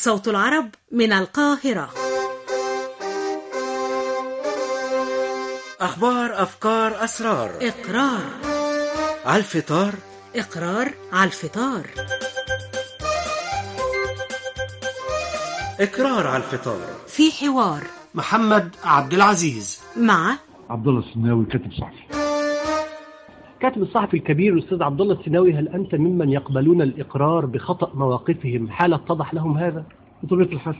صوت العرب من القاهرة. أخبار، أفكار، أسرار. إقرار على الفطار. إقرار على الفطار. إقرار على الفطار. في حوار محمد عبد العزيز مع عبد الله السناوي كاتب صحفي. كاتب الصحفي الكبير الأستاذ عبد الله السناوي، هل أنت ممن يقبلون الإقرار بخطأ مواقفهم حال اتضح لهم هذا؟ بطبيعة الحال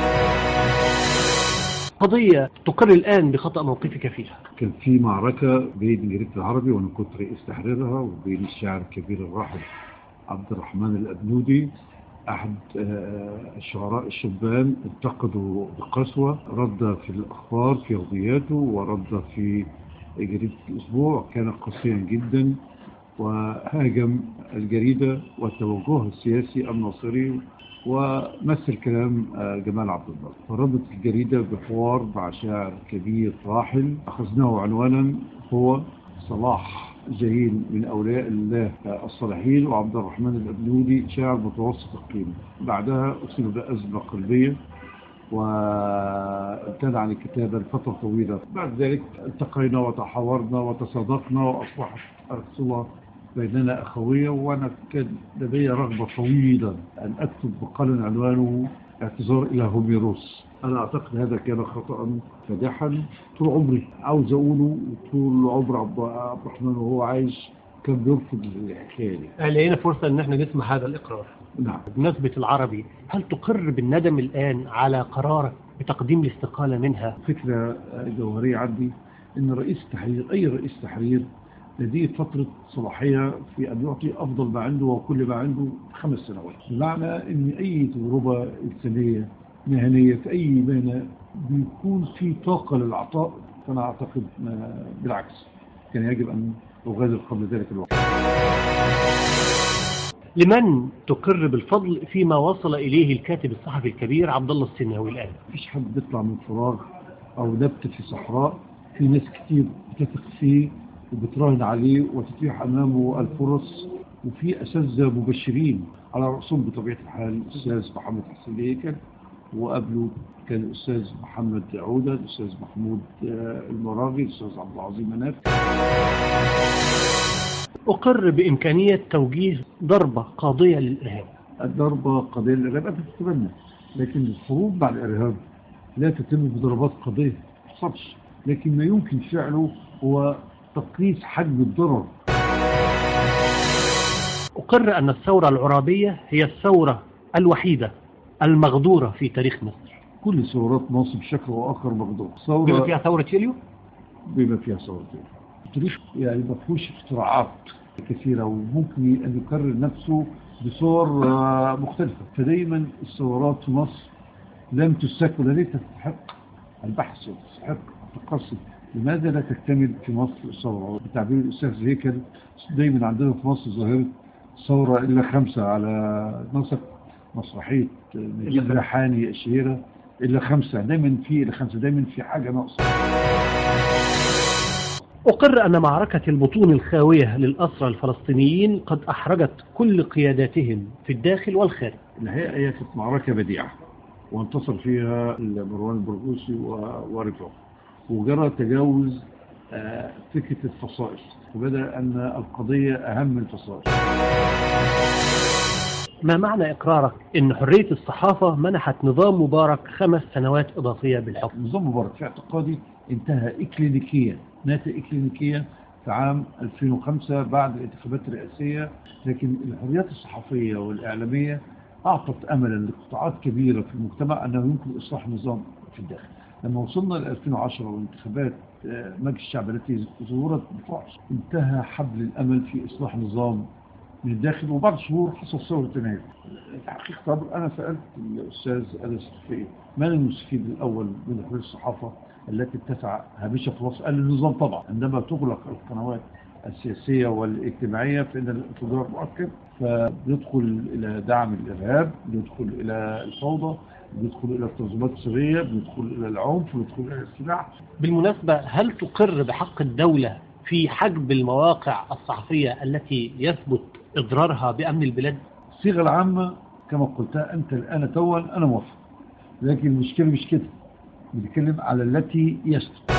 قضية تقر الآن بخطأ موقفك فيها. كان في معركة بين جريدة العربي وأنا كنت رئيس تحريرها وبين الشاعر الكبير الراحل عبد الرحمن الأبنودي، أحد الشعراء الشبان، انتقدوا بقسوة، رد في الأخبار في يومياته ورد في جريدة الأسبوع، كان قاسيا جدا وهاجم الجريدة وتوجهها السياسي الناصري ومثل كلام جمال عبد الله. فردت الجريدة بحوار مع شاعر كبير راحل أخذناه عنوانا هو صلاح جاهين من أولياء الله الصالحين، وعبد الرحمن الأبنودي شاعر متوسط القيمة. بعدها أصيب بأزمة قلبية وامتنع عن الكتابة لفترة طويلة. بعد ذلك التقينا وتحاورنا وتصادقنا وأصبحت الصلة بيننا أخوية، وأنا كان لدي رغبة طويلة أن أكتب مقالا عنوانه اعتذار إلى هوميروس. أنا أعتقد هذا كان خطأ فادحا طول عمري عاوز أقوله، طول عمر عبد الرحمن وهو عايش كان بيرفض الحكاية دي. لقينا فرصة أن احنا نسمع هذا الإقرار. نعم. بمناسبة العربي، هل تقر بالندم الآن على قرارك بتقديم الاستقالة منها؟ فكرة جوهرية عندي أن رئيس تحرير، أي رئيس تحرير، لديه فترة صلاحية في أن يعطي أفضل ما عنده وكل ما عنده 5 سنوات. بمعنى أن أي تجربة إنسانية مهنية في أي مهنة بيكون في طاقة للعطاء، فأنا أعتقد بالعكس كان يجب أن أغادر قبل ذلك الوقت. لمن تقر بالفضل فيما وصل إليه الكاتب الصحفي الكبير عبد الله السناوي الآن؟ مفيش حد بيطلع من فراغ أو نبت في صحراء، في ناس كتير بتثق فيه وبتراهن عليه وتتيح أمامه الفرص، وفي أساتذة مبشرين على رأسهم بطبيعة الحال الأستاذ محمد حسين هيكل، وقبله كان الأستاذ محمد عودة، الأستاذ محمود المراغي، الأستاذ عبد العظيم مناف. أقر بإمكانية توجيه ضربة قاضية للإرهاب. الضربة قضية للإرهاب أنت تتمنى، لكن الحروب مع الإرهاب لا تتم بضربات قضية، ما حصلش. لكن ما يمكن فعله هو تقليص حجم الضرر. أقر أن الثورة العرابية هي الثورة الوحيدة المغدورة في تاريخ مصر. كل ثورات مصر بشكل وآخر مغدورة. بما فيها ثورة يوليو؟ بما فيها ثورة يوليو. التاريخ يعني ما فيهوش اختراعات كثيرة، وممكن أن يكرر نفسه بصور مختلفة. فدايما الثورات في مصر لم تسك ولا تستحق البحث وتستحق التقصي. لماذا لا تكتمل في مصر الثورة؟ بتعبير الأستاذ هيكل، دايما عندنا في مصر ظاهرة ثورة إلا 5 على نسق مسرحية نجيب ريحاني الشهيرة، إلا 5 دايما في إلا 5 دايما في حاجة ناقصة. أقر أن معركة البطون الخاوية للأسرى الفلسطينيين قد أحرجت كل قياداتهم في الداخل والخارج. الحقيقة هي كانت معركة بديعة وانتصر فيها مروان البرغوثي ورفاقه، وجرى تجاوز فكرة الفصائل، وبدأ أن القضية أهم من الفصائل. ما معنى إقرارك أن حرية الصحافة منحت نظام مبارك 5 سنوات إضافية بالحكم؟ نظام مبارك في اعتقادي انتهى إكلينيكيا، مات إكلينيكيا في عام 2005 بعد الانتخابات الرئاسية، لكن الحريات الصحفية والإعلامية أعطت أملا لقطاعات كبيرة في المجتمع أنه يمكن إصلاح النظام في الداخل. لما وصلنا ل 2010 وانتخابات مجلس الشعب التي ظهرت بفحص، انتهى حبل الأمل في إصلاح النظام من الداخل، وبعد شهور حصل ثورة يناير. الحقيقة أنا سألت الأستاذ أنس الفقي من المستفيد الأول من حرية الصحافة التي اتسع هامشها في مصر؟ قال النظام طبعا. عندما تغلق القنوات السياسية والاجتماعية فإن الانفجار مؤكد، فبيدخل إلى دعم الإرهاب، بيدخل إلى الفوضى، بيدخل إلى التنظيمات السرية، بيدخل إلى العنف، بيدخل إلى السلاح. بالمناسبة، هل تقر بحق الدولة في حجب المواقع الصحفية التي يثبت إضرارها بأمن البلاد؟ الصيغة العامة كما قلتها أنت الآن توا أنا موافق، لكن المشكلة مش كده، بنتكلم على التي يصدق.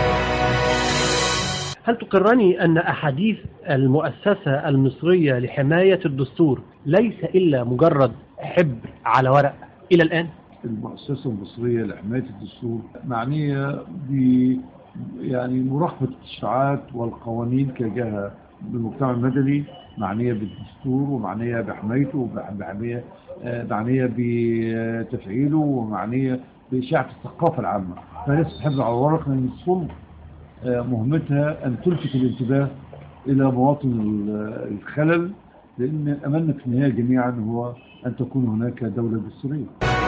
هل تقرني أن أحاديث المؤسسة المصرية لحماية الدستور ليس إلا مجرد حبر على ورق إلى الآن؟ المؤسسة المصرية لحماية الدستور معنية يعني مراقبة التشريعات والقوانين كجهة بالمجتمع المدني، معنية بالدستور ومعنية بحمايته معنية بتفعيله ومعنية بإشاعة الثقافة العامة. فليس حبر على الورق، لأن السلطة مهمتها أن تلفت الانتباه إلى مواطن الخلل، لأن أملنا في النهاية جميعا هو أن تكون هناك دولة دستورية.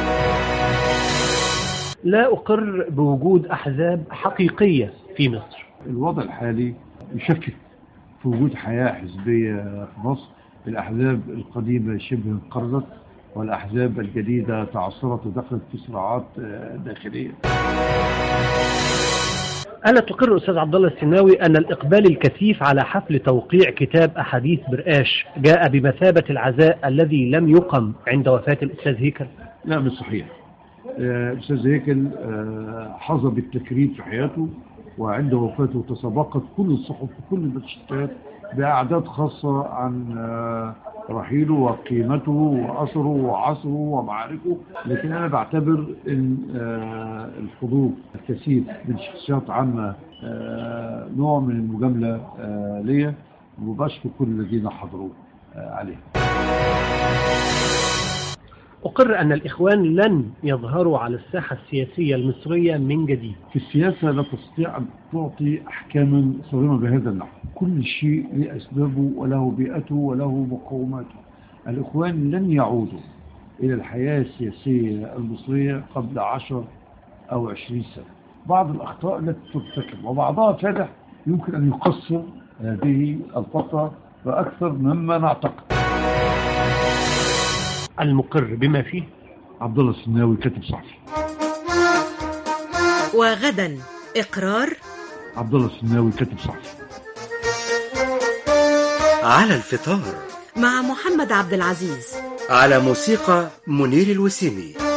لا أقر بوجود أحزاب حقيقية في مصر. الوضع الحالي يشكك في وجود حياة حزبية في مصر. الأحزاب القديمة شبه انقرضت، والأحزاب الجديدة تعثرت ودخلت في صراعات داخلية. ألا تقر أستاذ عبد الله السناوي أن الإقبال الكثيف على حفل توقيع كتاب أحاديث برقاش جاء بمثابة العزاء الذي لم يقم عند وفاة الأستاذ هيكل؟ لا، مش صحيح. الأستاذ هيكل حظى بالتكريم في حياته، وعند وفاته تسابقت كل الصحف وكل النشرات بأعداد خاصة عن رحيله وقيمته وأثره وعصره ومعاركه. لكن أنا بعتبر أن الحضور الكثير من شخصيات عامة نوع من المجاملة ليا، وبشكر كل الذين حضروا عليه. أقر أن الإخوان لن يظهروا على الساحة السياسية المصرية من جديد. في السياسة لا تستطيع أن تعطي أحكاما صارمة بهذا النحو. كل شيء له أسبابه وله بيئته وله مقوماته. الإخوان لن يعودوا إلى الحياة السياسية المصرية قبل 10 أو 20 سنة. بعض الأخطاء التي ترتكب وبعضها فادح يمكن أن يقصر هذه الفترة فأكثر مما نعتقد. المقر بما فيه عبد الله السناوي، كاتب صحفي. وغدا إقرار عبد الله السناوي، كاتب صحفي. على الفطار مع محمد عبد العزيز، على موسيقى منير الوسيمي.